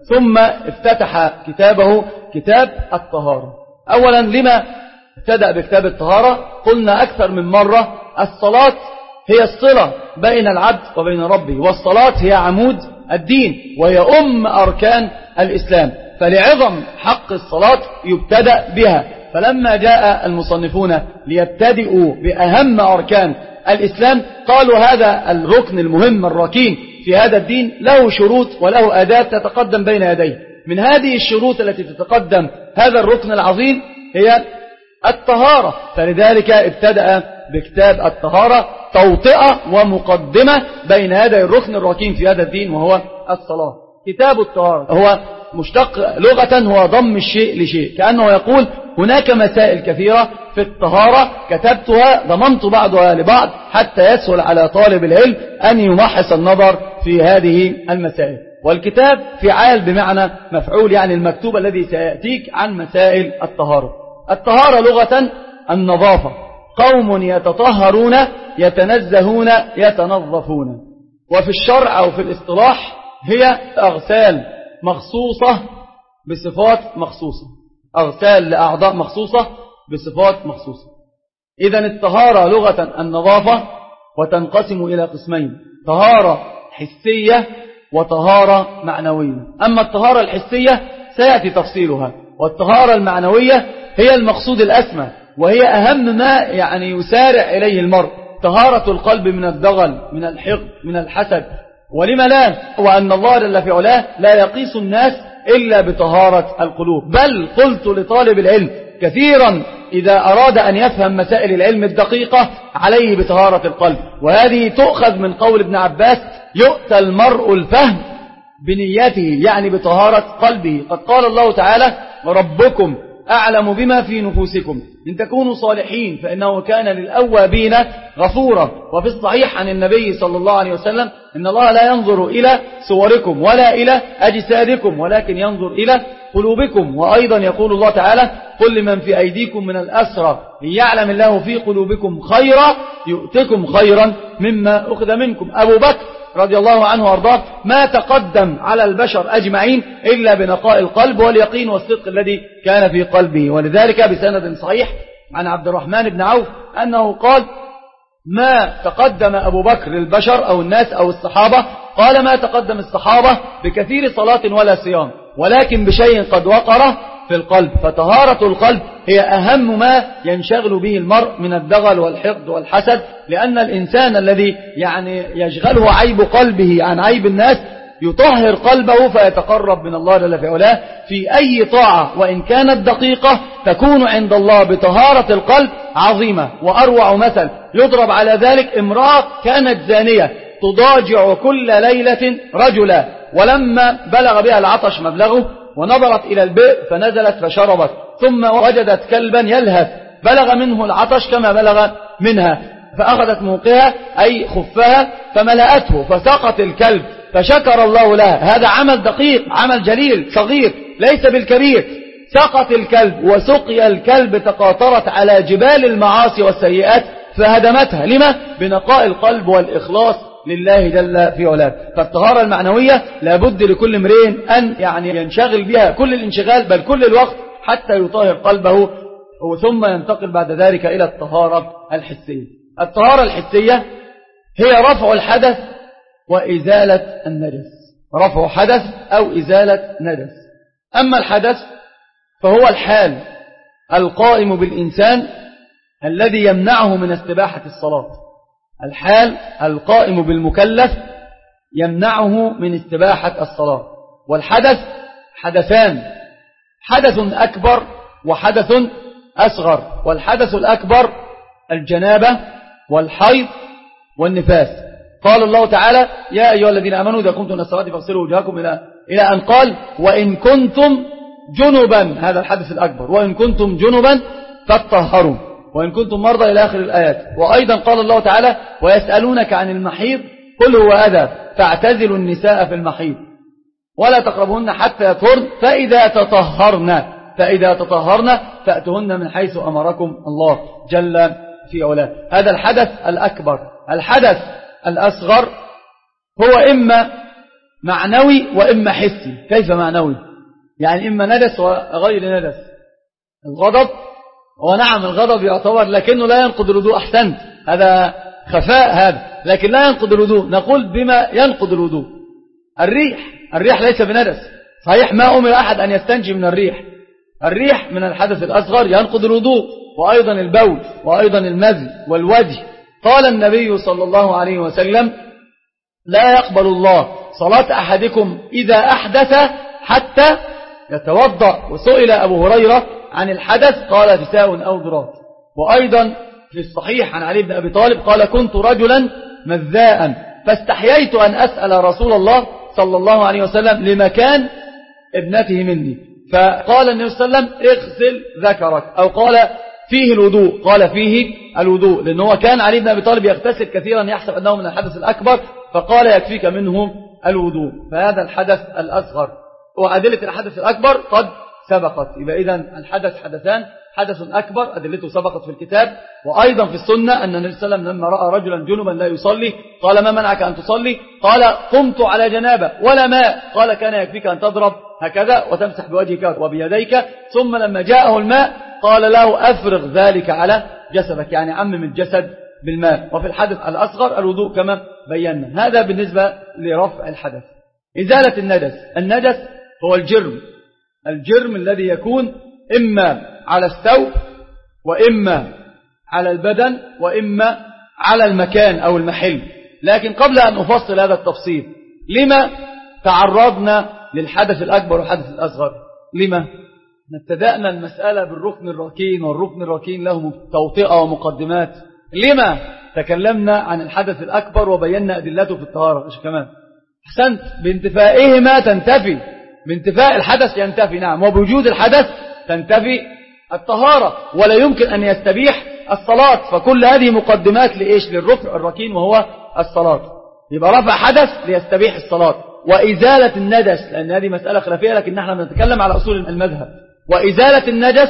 ثم افتتح كتابه كتاب الطهارة. أولا لما ابتدأ بكتاب الطهارة؟ قلنا أكثر من مرة الصلاة هي الصلة بين العبد وبين ربه، والصلاة هي عمود الدين وهي أم أركان الإسلام، فلعظم حق الصلاة يبتدأ بها. فلما جاء المصنفون ليبتدئوا بأهم أركان الإسلام قالوا هذا الركن المهم الركين في هذا الدين له شروط وله آداب تتقدم بين يديه. من هذه الشروط التي تتقدم هذا الركن العظيم هي الطهارة، فلذلك ابتدأ بكتاب الطهارة توطئة ومقدمة بين هذا الركن الركين في هذا الدين وهو الصلاة. كتاب الطهارة هو مشتق لغة هو ضم الشيء لشيء، كأنه يقول هناك مسائل كثيرة في الطهارة كتبتها ضممت بعضها لبعض حتى يسهل على طالب العلم أن يمحص النظر في هذه المسائل. والكتاب فعال بمعنى مفعول، يعني المكتوب الذي سيأتيك عن مسائل الطهارة. الطهارة لغة النظافة، قوم يتطهرون يتنزهون يتنظفون. وفي الشرع أو في الاصطلاح هي أغسال مخصوصة بصفات مخصوصة، أغسال لأعضاء مخصوصة بصفات مخصوصة. إذن الطهارة لغة النظافة، وتنقسم إلى قسمين: طهارة حسية وطهارة معنوية. أما الطهارة الحسية سيأتي تفصيلها، والطهارة المعنوية هي المقصود الأسمى، وهي أهم ما يعني يسارع إليه المرء: طهارة القلب من الدغل، من الحقد، من الحسد. ولما لا؟ وأن الله جل في علاه لا يقيس الناس إلا بطهارة القلوب. بل قلت لطالب العلم كثيرا إذا أراد أن يفهم مسائل العلم الدقيقة عليه بطهارة القلب، وهذه تؤخذ من قول ابن عباس: يؤتى المرء الفهم بنيته، يعني بطهارة قلبه. قد قال الله تعالى: ربكم أعلم بما في نفوسكم إن تكونوا صالحين فإنه كان للأوابين غفورا. وفي الصحيح عن النبي صلى الله عليه وسلم: إن الله لا ينظر إلى صوركم ولا إلى أجسادكم ولكن ينظر إلى قلوبكم. وأيضا يقول الله تعالى: قل لمن في أيديكم من الأسرى إن يعلم الله في قلوبكم خيرا يؤتكم خيرا مما أخذ منكم. أبو بكر رضي الله عنه وارضاه ما تقدم على البشر أجمعين إلا بنقاء القلب واليقين والصدق الذي كان في قلبه. ولذلك بسند صحيح عن عبد الرحمن بن عوف أنه قال: ما تقدم أبو بكر للبشر أو الناس أو الصحابة، قال ما تقدم الصحابة بكثير صلاة ولا صيام، ولكن بشيء قد وقره في القلب. فطهارة القلب هي أهم ما ينشغل به المرء من الدغل والحقد والحسد، لأن الإنسان الذي يعني يشغله عيب قلبه عن عيب الناس يطهر قلبه فيتقرب من الله جل في علاه في أي طاعة وإن كانت دقيقة تكون عند الله بطهارة القلب عظيمة. وأروع مثل يضرب على ذلك: امرأة كانت زانية تضاجع كل ليلة رجلا، ولما بلغ بها العطش مبلغه ونظرت إلى البئر فنزلت فشربت، ثم وجدت كلبا يلهث بلغ منه العطش كما بلغ منها، فأخذت موقها أي خفها فملأته فسقط الكلب فشكر الله لها. هذا عمل دقيق، عمل جليل صغير ليس بالكبير. سقط الكلب وسقي الكلب تقاطرت على جبال المعاصي والسيئات فهدمتها. لما؟ بنقاء القلب والإخلاص لله جل في علاه. فالطهارة المعنوية لابد لكل امرئ أن يعني ينشغل بها كل الانشغال بل كل الوقت حتى يطهر قلبه، ثم ينتقل بعد ذلك إلى الطهارة الحسية. الطهارة الحسية هي رفع الحدث وإزالة النجس، رفع حدث أو إزالة نجس. أما الحدث فهو الحال القائم بالإنسان الذي يمنعه من استباحة الصلاة، الحال القائم بالمكلف يمنعه من استباحة الصلاة. والحدث حدثان: حدث أكبر وحدث أصغر. والحدث الأكبر الجنابة والحيض والنفاس. قال الله تعالى: يا أيها الذين آمنوا إذا قمتم إلى الصلاة فاغسلوا وجوهكم إلى إلى أن قال: وإن كنتم جنبا، هذا الحدث الأكبر، وإن كنتم جنبا فاتطهروا، وإن كنتم مرضى إلى آخر الآيات. وأيضا قال الله تعالى: ويسألونك عن المحيض قل هو أذى فاعتزلوا النساء في المحيض ولا تقربوهن حتى يطهرن فإذا تطهرن فإذا تطهرن فأتوهن من حيث أمركم الله جل في علاه. هذا الحدث الأكبر. الحدث الأصغر هو إما معنوي وإما حسي. كيف معنوي؟ يعني إما ندس وغير ندس. الغضب هو نعم الغضب يعتبر لكنه لا ينقض الوضوء. أحسنت، هذا خفاء هذا، لكن لا ينقض الوضوء. نقول بما ينقض الوضوء. الريح، الريح ليس بندس صحيح، ما أمر أحد أن يستنجي من الريح. الريح من الحدث الأصغر ينقض الوضوء، وأيضا البول، وأيضا المذي والودي. قال النبي صلى الله عليه وسلم لا يقبل الله صلاة أحدكم إذا أحدث حتى يتوضأ. وسئل أبو هريرة عن الحدث قال فساء أو ضراب. وأيضا في الصحيح عن علي بن أبي طالب قال كنت رجلا مذاء فاستحييت أن أسأل رسول الله صلى الله عليه وسلم لمكان ابنته مني، فقال النبي صلى الله عليه وسلم اغسل ذكرك، أو قال فيه الوضوء، قال فيه الوضوء، لأنه كان علي بن أبي طالب يغتسل كثيرا يحسب أنه من الحدث الأكبر، فقال يكفيك منه الوضوء. فهذا الحدث الأصغر. وأدلة الحدث الأكبر قد سبقت. يبقى إذن الحدث حدثان، حدث أكبر أدلته سبقت في الكتاب، وأيضا في السنة أن النبي صلى الله عليه وسلم لما رأى رجلا جنبا لا يصلي قال ما منعك أن تصلي؟ قال قمت على جنابة ولا ماء. قال كان يكفيك أن تضرب هكذا وتمسح بوجهك وبيديك، ثم لما جاءه الماء قال له أفرغ ذلك على جسدك، يعني عمم الجسد بالماء. وفي الحدث الأصغر الوضوء كما بينا. هذا بالنسبة لرفع الحدث. إزالة النجس. النجس هو الجرم، الجرم الذي يكون إما على الثوب وإما على البدن وإما على المكان أو المحل. لكن قبل أن أفصل هذا التفصيل، لما تعرضنا للحدث الأكبر والحدث الأصغر؟ لما ابتدأنا المسألة بالركن الركين، والركن الركين له توطئة ومقدمات. لما تكلمنا عن الحدث الأكبر وبينا أدلته في الطهارة؟ إيش كمان؟ أحسنت، بانتفائهما تنتفي، بانتفاء الحدث ينتفي، نعم، وبوجود الحدث تنتفي الطهارة، ولا يمكن أن يستبيح الصلاة. فكل هذه مقدمات لإيش؟ للركن الركين وهو الصلاة. يبقى رفع حدث ليستبيح الصلاة، وإزالة النجس، لأن هذه مسألة خلافية لكن نحن بنتكلم على أصول المذهب. وإزالة النجس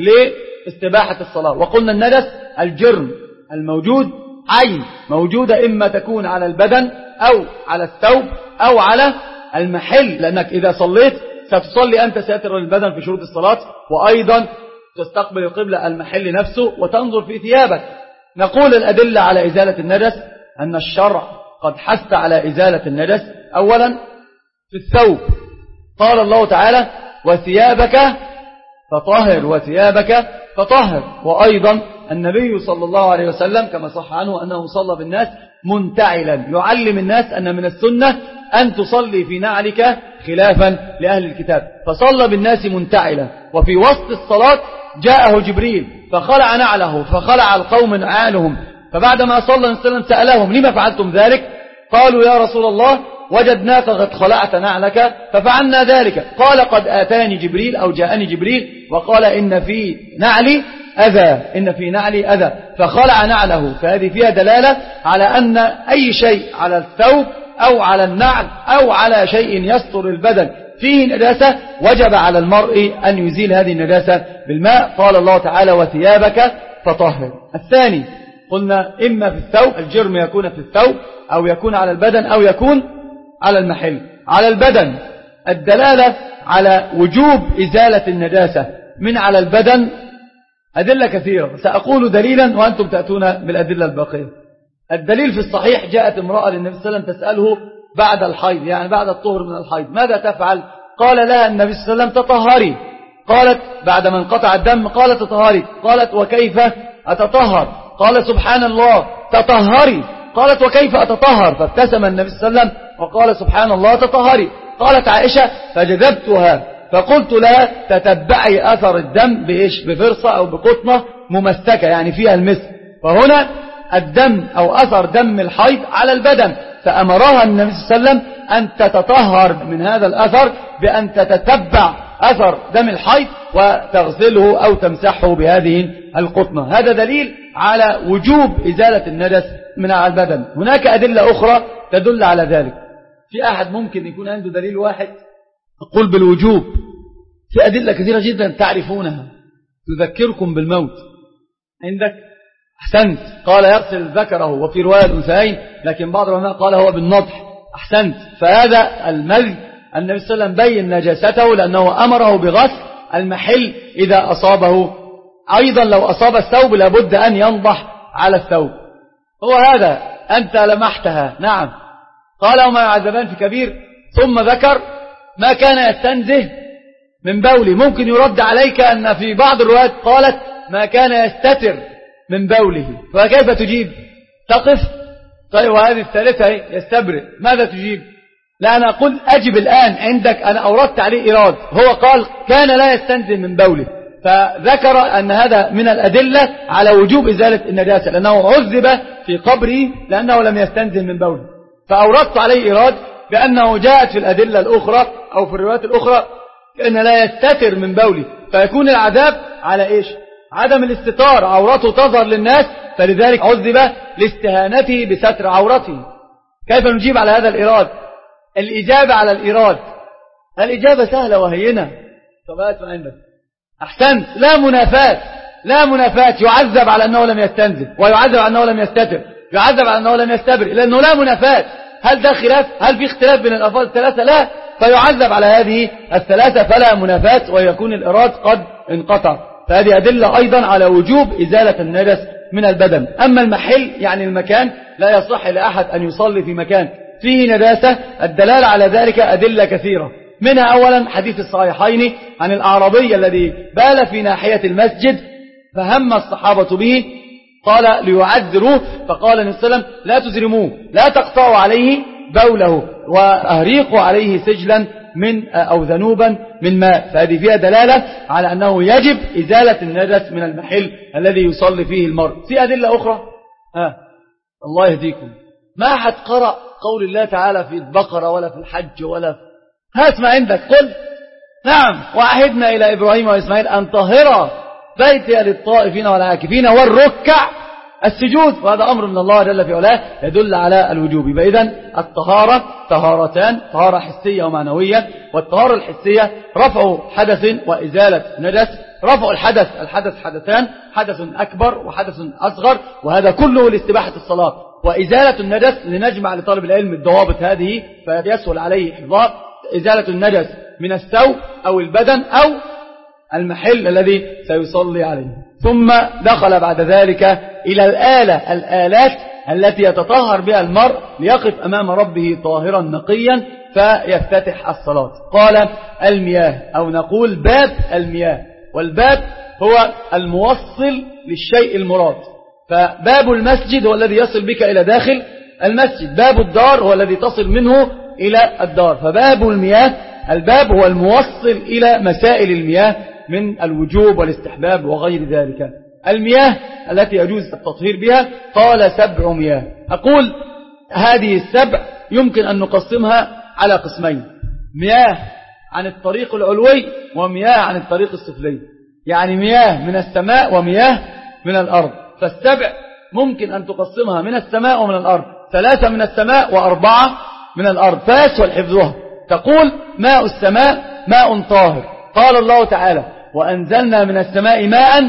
لاستباحة الصلاة. وقلنا النجس الجرم الموجود، عين موجودة إما تكون على البدن أو على الثوب أو على المحل، لأنك إذا صليت ستصلي أنت ساتر البدن في شروط الصلاة، وأيضا تستقبل القبلة المحل نفسه وتنظر في ثيابك. نقول الأدلة على إزالة النجس أن الشرع قد حث على إزالة النجس. أولا في الثوب قال الله تعالى وثيابك فطهر، وثيابك فطهر. وأيضا النبي صلى الله عليه وسلم كما صح عنه أنه صلى بالناس منتعلا، يعلم الناس أن من السنة أن تصلي في نعلك خلافا لأهل الكتاب، فصلى بالناس منتعلا. وفي وسط الصلاة جاءه جبريل فخلع نعله، فخلع القوم نعالهم، فبعدما صلى النبي صلى الله عليه وسلم سألهم لما فعلتم ذلك؟ قالوا يا رسول الله وجدناك قد خلعت نعلك ففعلنا ذلك. قال قد آتاني جبريل أو جاءني جبريل وقال إن في نعلي أذى، إن في نعلي أذى، فخلع نعله. فهذه فيها دلالة على أن أي شيء على الثوب أو على النعل أو على شيء يستر البدن فيه نجاسة وجب على المرء أن يزيل هذه النجاسة بالماء. قال الله تعالى وثيابك فطهر. الثاني قلنا إما في الثوب، الجرم يكون في الثوب أو يكون على البدن أو يكون على المحل. على البدن الدلالة على وجوب إزالة النجاسة من على البدن أدلة كثيرة، سأقول دليلا وأنتم تأتون بالأدلة الباقية. الدليل في الصحيح جاءت امرأة للنبي صلى الله عليه وسلم تسأله بعد الحيض، يعني بعد الطهر من الحيض، ماذا تفعل؟ قال لها النبي صلى الله عليه وسلم تطهري. قالت بعد ما انقطع الدم قالت تطهري. قالت وكيف أتطهر؟ قال سبحان الله تطهري. قالت وكيف أتطهر؟ فابتسم النبي صلى الله عليه وسلم وقال سبحان الله تطهري. قالت عائشة فجذبتها فقلت لها تتبعي أثر الدم بإيش؟ بفرصة أو بقطنة ممسكة يعني فيها المسك. فهنا الدم أو أثر دم الحيض على البدن، فأمرها النبي صلى الله عليه وسلم أن تتطهر من هذا الأثر بأن تتتبع أثر دم الحيض وتغسله أو تمسحه بهذه القطنة. هذا دليل على وجوب إزالة النجس من على البدن. هناك أدلة أخرى تدل على ذلك. في أحد ممكن يكون عنده دليل واحد يقول بالوجوب، في أدلة كثيرة جدا تعرفونها تذكركم بالموت. عندك أحسنت قال يغسل ذكره، وفي رواية الأنثيين، لكن بعض العلماء قال هو بالنضح أحسنت. فهذا المذي النبي صلى الله عليه وسلم بين نجاسته لأنه أمره بغسل المحل إذا أصابه. أيضا لو أصاب الثوب لابد أن ينضح على الثوب. هو هذا أنت لمحتها. نعم. قال وما يعذبان في كبير، ثم ذكر ما كان يستنزه من بولي. ممكن يرد عليك أن في بعض الروايات قالت ما كان يستتر من بوله، فكيف تجيب؟ تقف. طيب وهذه الثالثة يستبرئ، ماذا تجيب؟ لا أنا أقول أجب الآن عندك. أنا أوردت عليه إيراد، هو قال كان لا يستنزه من بوله، فذكر أن هذا من الأدلة على وجوب إزالة النجاسة لأنه عذب في قبره لأنه لم يستنزه من بوله. فأوردت عليه إيراد بأنه جاءت في الأدلة الأخرى أو في الروايات الأخرى أن لا يستتر من بوله، فيكون العذاب على إيش؟ عدم الاستتار، عورته تظهر للناس، فلذلك عذب لاستهانته بستر عورته. كيف نجيب على هذا الإيراد؟ الإجابة على الإيراد الإجابة سهلة وهينة. طبعات عندك أحسنت. لا منافات، لا منافات. يعذب على أنه لم يستنزل، ويعذب على أنه لم يستتر، يعذب على أنه لم يستبرئ، لأنه لا منافات. هل ده خلاف؟ هل في اختلاف بين الألفاظ الثلاثة؟ لا. فيعذب على هذه الثلاثة فلا منافات، ويكون الإراد قد انقطع. فهذه أدلة أيضا على وجوب إزالة النجس من البدن. أما المحل يعني المكان، لا يصح لأحد أن يصلي في مكان فيه نجاسة. الدلالة على ذلك أدلة كثيرة، منها أولا حديث الصحيحين عن الأعرابي الذي بال في ناحية المسجد فهم الصحابة به، قال ليعذروه، فقال النبي صلى الله عليه وسلم لا تزرموه، لا تقطعوا عليه بوله، وأهريقوا عليه سجلا من أو ذنوبا من ماء. فهذه فيها دلالة على أنه يجب إزالة النجس من المحل الذي يصلي فيه المرء. في أدلة أخرى. آه. الله يهديكم. ما أحد قرأ قول الله تعالى في البقرة ولا في الحج ولا في... هات ما عندك. قل نعم وعهدنا إلى إبراهيم وإسماعيل أن طهر بيتي للطائفين والعاكفين والركع السجود، وهذا أمر من الله جل في علاه يدل على الوجوب. فإذن الطهارة طهارتان، طهارة حسية ومعنوية. والطهارة الحسية رفع حدث وإزالة نجس. رفع الحدث، الحدث حدثان، حدث أكبر وحدث أصغر، وهذا كله لاستباحة الصلاة. وإزالة النجس لنجمع لطالب العلم الضوابط هذه فيسهل عليه حفظها. إزالة النجس من الثوب أو البدن أو المحل الذي سيصلي عليه. ثم دخل بعد ذلك إلى الآلة، الآلات التي يتطهر بها المرء ليقف أمام ربه طاهرا نقيا فيفتتح الصلاة. قال المياه، أو نقول باب المياه. والباب هو الموصل للشيء المراد. فباب المسجد هو الذي يصل بك إلى داخل المسجد، باب الدار هو الذي تصل منه إلى الدار. فباب المياه، الباب هو الموصل إلى مسائل المياه من الوجوب والاستحباب وغير ذلك. المياه التي يجوز التطهير بها قال سبع مياه. أقول هذه السبع يمكن أن نقسمها على قسمين: مياه عن الطريق العلوي ومياه عن الطريق السفلي، يعني مياه من السماء ومياه من الأرض. فالسبع ممكن أن تقسمها من السماء ومن الأرض، ثلاثة من السماء وأربعة من الأرض، فيسهل حفظها. تقول ماء السماء ماء طاهر، قال الله تعالى وأنزلنا من السماء ماء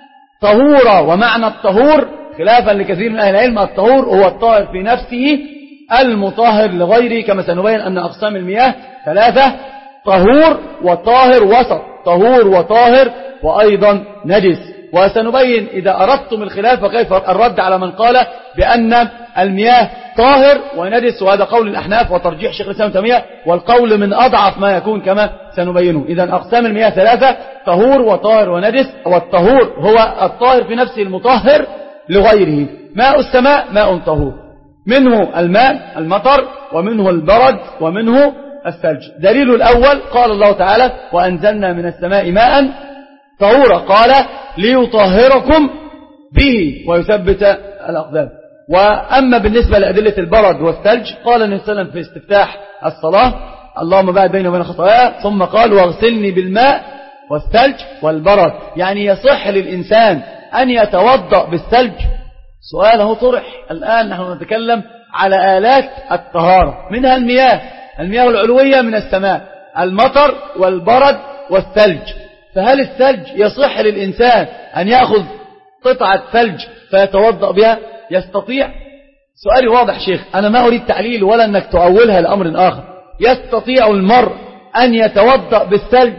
طهورا. ومعنى الطهور خلافا لكثير من أهل العلم، الطهور هو الطاهر في نفسه المطهر لغيره، كما سنبين أن أقسام المياه ثلاثة: طهور وطاهر وسط، طهور وطاهر وأيضا نجس. وسنبين إذا أردتم الخلاف وكيف الرد على من قال بأن المياه طاهر ونجس، وهذا قول الأحناف وترجيح شيخ الإسلام ابن تيمية، والقول من أضعف ما يكون كما سنبينه. إذن أقسام المياه ثلاثة: طهور وطاهر ونجس. والطهور هو الطاهر في نفسه المطهر لغيره. ماء السماء ماء طهور، منه الماء المطر ومنه البرد ومنه الثلج. دليل الأول قال الله تعالى وأنزلنا من السماء ماء طهورا، قال ليطهركم به ويثبت الأقدام. وأما بالنسبة لأدلة البرد والثلج قال النبي صلى الله عليه وسلم في استفتاح الصلاة اللهم باعد بيني وبين خطاياي، ثم قال واغسلني بالماء والثلج والبرد. يعني يصح للإنسان أن يتوضأ بالثلج؟ سؤاله طرح. الآن نحن نتكلم على آلات الطهارة، منها المياه، المياه العلوية من السماء، المطر والبرد والثلج. فهل الثلج يصح للإنسان أن يأخذ قطعة ثلج فيتوضأ بها؟ يستطيع؟ سؤالي واضح شيخ، أنا ما أريد تعليل ولا أنك تؤولها لأمر آخر. يستطيع المرء أن يتوضأ بالثلج؟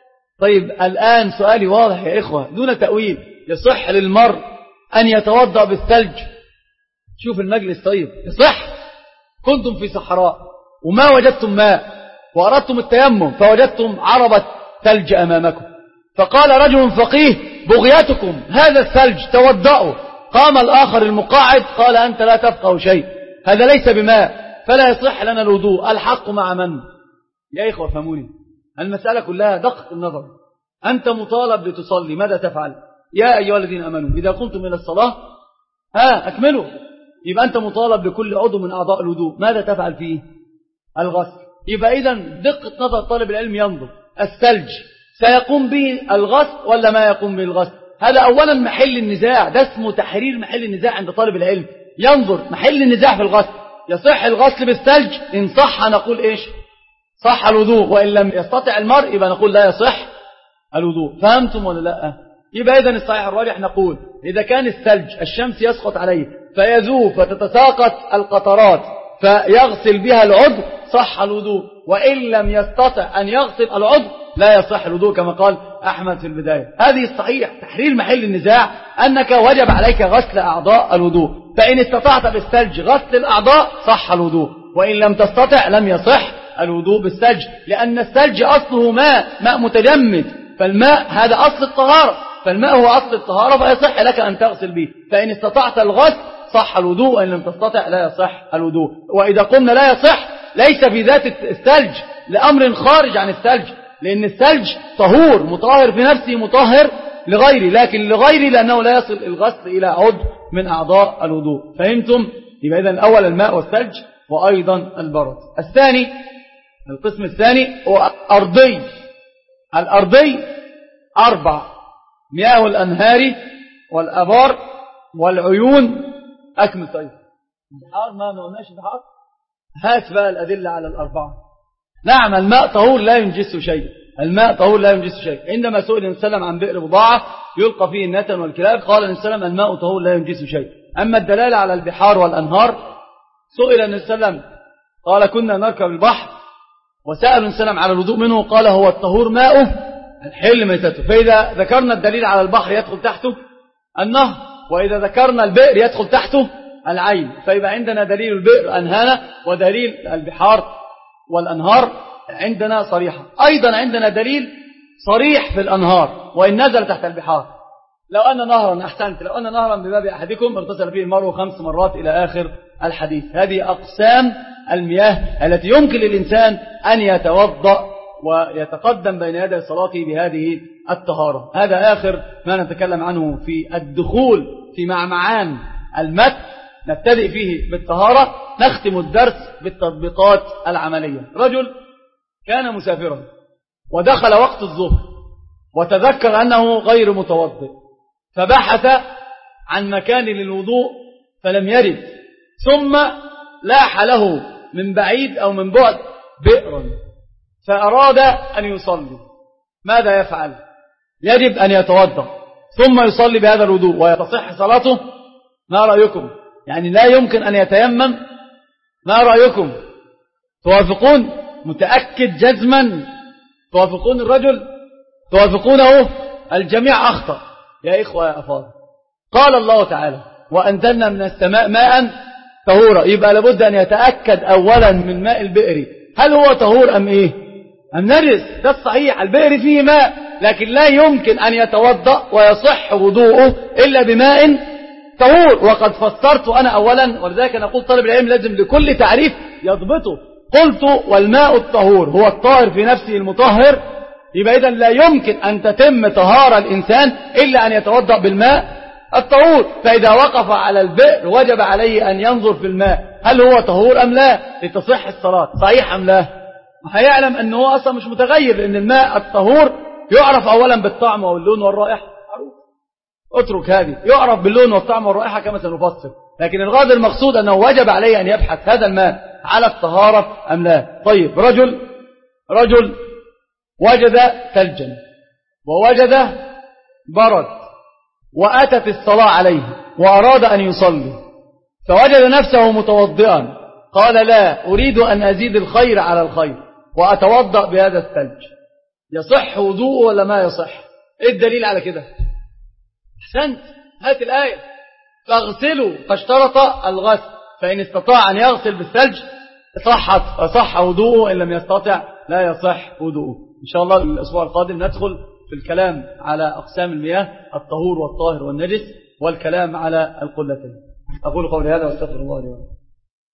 طيب الآن سؤالي واضح يا إخوة دون تأويل، يصح للمرء أن يتوضأ بالثلج؟ شوف المجلس طيب، يصح. كنتم في صحراء وما وجدتم ماء وأردتم التيمم فوجدتم عربة ثلج أمامكم، فقال رجل فقيه بغيتكم هذا الثلج توضأوا. قام الآخر المقاعد قال أنت لا تفقه شيء، هذا ليس بماء فلا يصح لنا الوضوء. الحق مع من؟ يا إخوة فهموني، المسألة كلها دقة النظر. أنت مطالب لتصلي، ماذا تفعل؟ يا أيها الذين أمنوا إذا قمتم إلى الصلاة ها أكملوا. يبقى أنت مطالب لكل عضو من أعضاء الوضوء، ماذا تفعل فيه؟ الغسل. يبقى إذن دقة نظر طالب العلم ينظر الثلج سيقوم به الغسل ولا ما يقوم به الغسل. هذا أولا محل النزاع، ده اسمه تحرير محل النزاع عند طالب العلم. ينظر محل النزاع في الغسل، يصح الغسل بالثلج؟ إن صح نقول إيش؟ صح الوضوء، وإن لم يستطع المرء يبقى نقول لا يصح الوضوء. فهمتم ولا لا؟ يبقى إذن الصحيح الراجح نقول إذا كان الثلج الشمس يسقط عليه فيذوب فتتساقط القطرات فيغسل بها العضو صح الوضوء، وإن لم يستطع أن يغسل العضو لا يصح الوضوء كما قال أحمد في البداية. هذه الصحيح تحرير محل النزاع أنك وجب عليك غسل أعضاء الوضوء، فإن استطعت بالثلج غسل الأعضاء صح الوضوء، وإن لم تستطع لم يصح الوضوء بالثلج، لأن الثلج أصله ماء ماء متجمد، فالماء هذا أصل الطهارة، فالماء هو أصل الطهارة فيصح لك أن تغسل به. فإن استطعت الغسل صح الوضوء، وإن لم تستطع لا يصح الوضوء. وإذا قلنا لا يصح ليس في ذات الثلج لأمر خارج عن الثلج، لأن الثلج طهور مطهر في نفسه مطهر لغيره، لكن لغيره لأنه لا يصل الغسل إلى عضو من أعضاء الوضوء. فهمتم؟ يبقى إذن الأول الماء والثلج وأيضا البرد. الثاني القسم الثاني هو أرضي. الأرضي أربع: مياه الأنهار والأبار والعيون. أكمل طيب. البحار ما قلناش البحار؟ هات بقى الأدلة على الأربعة. نعم الماء طهور لا ينجس شيء، الماء طهور لا ينجس شيء. عندما سئل النبي صلى الله عليه وسلم عن بئر بضاعة يلقى فيه النتن والكلاب قال النبي صلى الله عليه وسلم الماء طهور لا ينجس شيء. أما الدلالة على البحار والأنهار سئل النبي صلى الله عليه وسلم قال كنا نركب البحر وسأل النبي صلى الله عليه وسلم على الوضوء منه قال هو الطهور ماؤه الحل ميتته. فإذا ذكرنا الدليل على البحر يدخل تحته النهر، وإذا ذكرنا البئر يدخل تحته العين. فيبقى عندنا دليل البئر أنهانا ودليل البحار والأنهار عندنا صريحة. أيضا عندنا دليل صريح في الأنهار وإن نزل تحت البحار. لو أن نهرا أحسنت لو أن نهرا بباب أحدكم اغتسل فيه المرء خمس مرات إلى آخر الحديث. هذه أقسام المياه التي يمكن للإنسان أن يتوضأ ويتقدم بين يدي صلاته بهذه الطهارة. هذا آخر ما نتكلم عنه في الدخول في معمعان المتن، نبتدئ فيه بالطهارة، نختم الدرس بالتطبيقات العملية. رجل كان مسافرا ودخل وقت الظهر وتذكر أنه غير متوضئ، فبحث عن مكان للوضوء فلم يرد، ثم لاح له من بعيد أو من بعد بئر فأراد أن يصلي. ماذا يفعل؟ يجب أن يتوضأ ثم يصلي بهذا الوضوء ويتصح صلاته. ما رأيكم؟ يعني لا يمكن أن يتيمم؟ ما رأيكم؟ توافقون؟ متأكد جزما توافقون الرجل؟ توافقونه؟ الجميع أخطأ يا إخوة يا أفاضل. قال الله تعالى وأنزلنا من السماء ماء طهورا، يبقى لابد أن يتأكد أولا من ماء البئر هل هو طهور أم إيه؟ أم نجس؟ ده الصحيح، البئر فيه ماء، لكن لا يمكن أن يتوضأ ويصح وضوءه إلا بماء طهور. وقد فسرت أنا أولا، ولذلك نقول طالب العلم لازم لكل تعريف يضبطه. قلت والماء الطهور هو الطاهر في نفسه المطهر، يبقى إذن لا يمكن أن تتم طهارة الإنسان إلا أن يتوضأ بالماء الطهور. فإذا وقف على البئر وجب عليه أن ينظر في الماء هل هو طهور أم لا لتصح الصلاة، صحيح أم لا. هيعلم أنه هو أصلا مش متغير، لأن الماء الطهور يعرف أولا بالطعم واللون والرائحة، اترك هذه، يعرف باللون والطعم والرائحة كما سنفصل. لكن الغرض المقصود أنه وجب عليه أن يبحث هذا الماء على الطهارة أم لا. طيب رجل رجل وجد ثلجا ووجد برد وأتت الصلاة عليه وأراد أن يصلي، فوجد نفسه متوضئا قال لا أريد أن أزيد الخير على الخير وأتوضأ بهذا الثلج، يصح وضوءه ولا ما يصح؟ إيه الدليل على كده؟ أحسنت، هات الآية. فاغسلوا، فاشترط الغسل، فإن استطاع أن يغسل بالثلج صحت فصح وضوءه، إن لم يستطع لا يصح وضوءه. إن شاء الله الأسبوع القادم ندخل في الكلام على أقسام المياه، الطهور والطاهر والنجس، والكلام على القلتين. أقول قولي هذا واستغفر الله لي ولكم.